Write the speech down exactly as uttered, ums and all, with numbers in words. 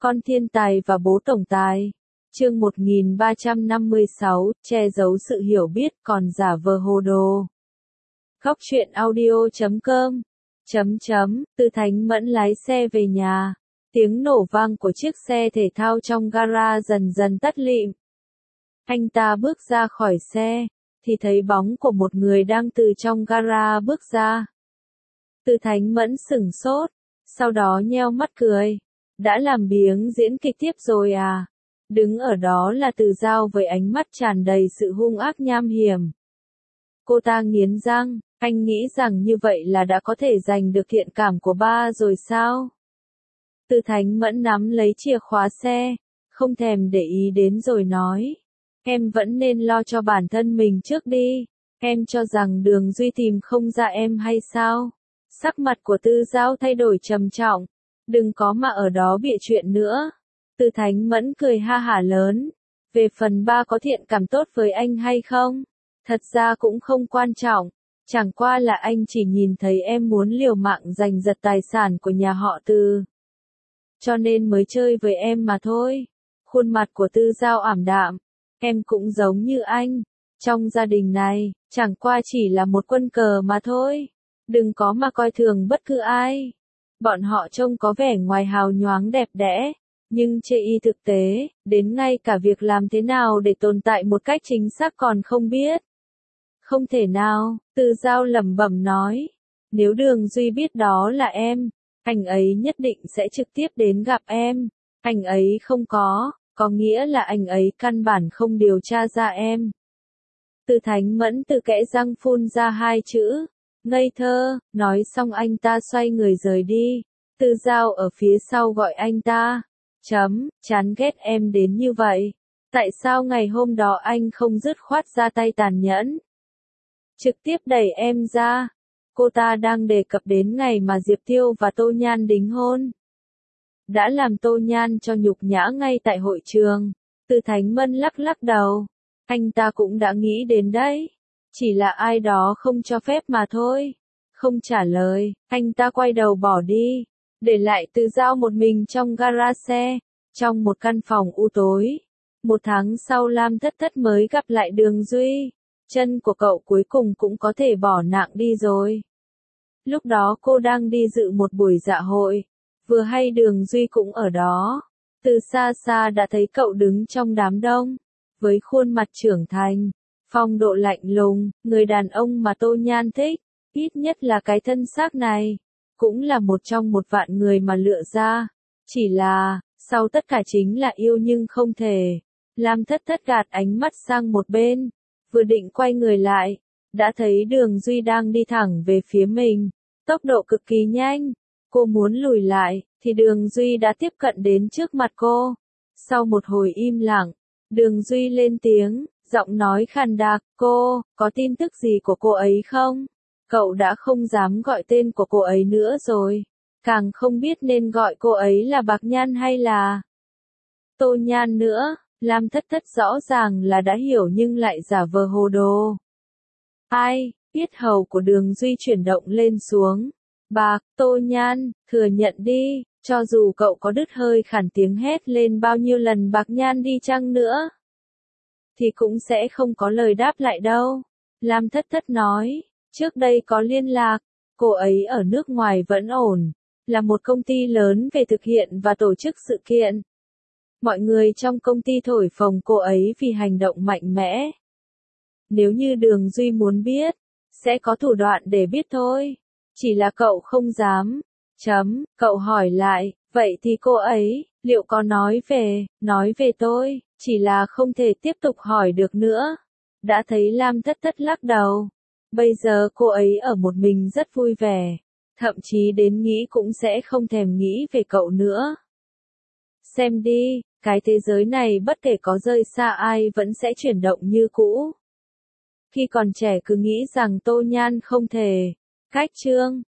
Con thiên tài và bố tổng tài. Chương một nghìn ba trăm năm mươi sáu, che giấu sự hiểu biết còn giả vờ hồ đồ. Góc truyện audio chấm com. Chấm chấm, Tư Thánh Mẫn lái xe về nhà. Tiếng nổ vang của chiếc xe thể thao trong gara dần dần tắt lịm. Anh ta bước ra khỏi xe, thì thấy bóng của một người đang từ trong gara bước ra. Tư Thánh Mẫn sửng sốt, sau đó nheo mắt cười. Đã làm biếng diễn kịch tiếp rồi à? Đứng ở đó là Từ Dao với ánh mắt tràn đầy sự hung ác nham hiểm. Cô ta nghiến răng, anh nghĩ rằng như vậy là đã có thể giành được thiện cảm của ba rồi sao? Tư Thánh Mẫn nắm lấy chìa khóa xe, không thèm để ý đến rồi nói. Em vẫn nên lo cho bản thân mình trước đi. Em cho rằng Đường Duy tìm không ra em hay sao? Sắc mặt của Tư Dao thay đổi trầm trọng. Đừng có mà ở đó bịa chuyện nữa. Tư Thánh Mẫn cười ha hả lớn. Về phần ba có thiện cảm tốt với anh hay không? Thật ra cũng không quan trọng. Chẳng qua là anh chỉ nhìn thấy em muốn liều mạng giành giật tài sản của nhà họ Từ. Cho nên mới chơi với em mà thôi. Khuôn mặt của Tư Dao ảm đạm. Em cũng giống như anh. Trong gia đình này, chẳng qua chỉ là một quân cờ mà thôi. Đừng có mà coi thường bất cứ ai. Bọn họ trông có vẻ ngoài hào nhoáng đẹp đẽ, nhưng chê y thực tế, đến ngay cả việc làm thế nào để tồn tại một cách chính xác còn không biết. Không thể nào, Từ Dao lẩm bẩm nói. Nếu Đường Duy biết đó là em, anh ấy nhất định sẽ trực tiếp đến gặp em. Anh ấy không có, có nghĩa là anh ấy căn bản không điều tra ra em. Tư Thánh Mẫn từ kẽ răng phun ra hai chữ. Ngây thơ, nói xong anh ta xoay người rời đi. Tư Dao ở phía sau gọi anh ta. Chấm, chán ghét em đến như vậy. Tại sao ngày hôm đó anh không dứt khoát ra tay tàn nhẫn? Trực tiếp đẩy em ra. Cô ta đang đề cập đến ngày mà Diệp Tiêu và Tô Nhan đính hôn. Đã làm Tô Nhan cho nhục nhã ngay tại hội trường. Tư Thánh Mẫn lắc lắc đầu. Anh ta cũng đã nghĩ đến đấy. Chỉ là ai đó không cho phép mà thôi. Không trả lời, anh ta quay đầu bỏ đi. Để lại Từ Dao một mình trong gara xe. Trong một căn phòng u tối. Một tháng sau Lam Thất Thất mới gặp lại Đường Duy. Chân của cậu cuối cùng cũng có thể bỏ nặng đi rồi. Lúc đó cô đang đi dự một buổi dạ hội. Vừa hay Đường Duy cũng ở đó. Từ xa xa đã thấy cậu đứng trong đám đông. Với khuôn mặt trưởng thành. Phong độ lạnh lùng, người đàn ông mà Tô Nhan thích, ít nhất là cái thân xác này, cũng là một trong một vạn người mà lựa ra. Chỉ là, sau tất cả chính là yêu nhưng không thể. Lam Thất Thất gạt ánh mắt sang một bên, vừa định quay người lại, đã thấy Đường Duy đang đi thẳng về phía mình, tốc độ cực kỳ nhanh. Cô muốn lùi lại, thì Đường Duy đã tiếp cận đến trước mặt cô. Sau một hồi im lặng, Đường Duy lên tiếng. Giọng nói khàn đặc, cô, có tin tức gì của cô ấy không? Cậu đã không dám gọi tên của cô ấy nữa rồi. Càng không biết nên gọi cô ấy là Bạc Nhan hay là Tô Nhan nữa. Lam Thất Thất rõ ràng là đã hiểu nhưng lại giả vờ hồ đồ. Ai, yết hầu của Đường Duy chuyển động lên xuống. Bạc, Tô Nhan, thừa nhận đi, cho dù cậu có đứt hơi khản tiếng hét lên bao nhiêu lần Bạc Nhan đi chăng nữa. Thì cũng sẽ không có lời đáp lại đâu. Lam Thất Thất nói, trước đây có liên lạc, cô ấy ở nước ngoài vẫn ổn, là một công ty lớn về thực hiện và tổ chức sự kiện. Mọi người trong công ty thổi phồng cô ấy vì hành động mạnh mẽ. Nếu như Đường Duy muốn biết, sẽ có thủ đoạn để biết thôi. Chỉ là cậu không dám. Chấm, cậu hỏi lại, vậy thì cô ấy, liệu có nói về, nói về tôi? Chỉ là không thể tiếp tục hỏi được nữa. Đã thấy Lam Thất Thất lắc đầu. Bây giờ cô ấy ở một mình rất vui vẻ. Thậm chí đến nghĩ cũng sẽ không thèm nghĩ về cậu nữa. Xem đi, cái thế giới này bất kể có rơi xa ai vẫn sẽ chuyển động như cũ. Khi còn trẻ cứ nghĩ rằng Tô Nhan không thể. Cách chương.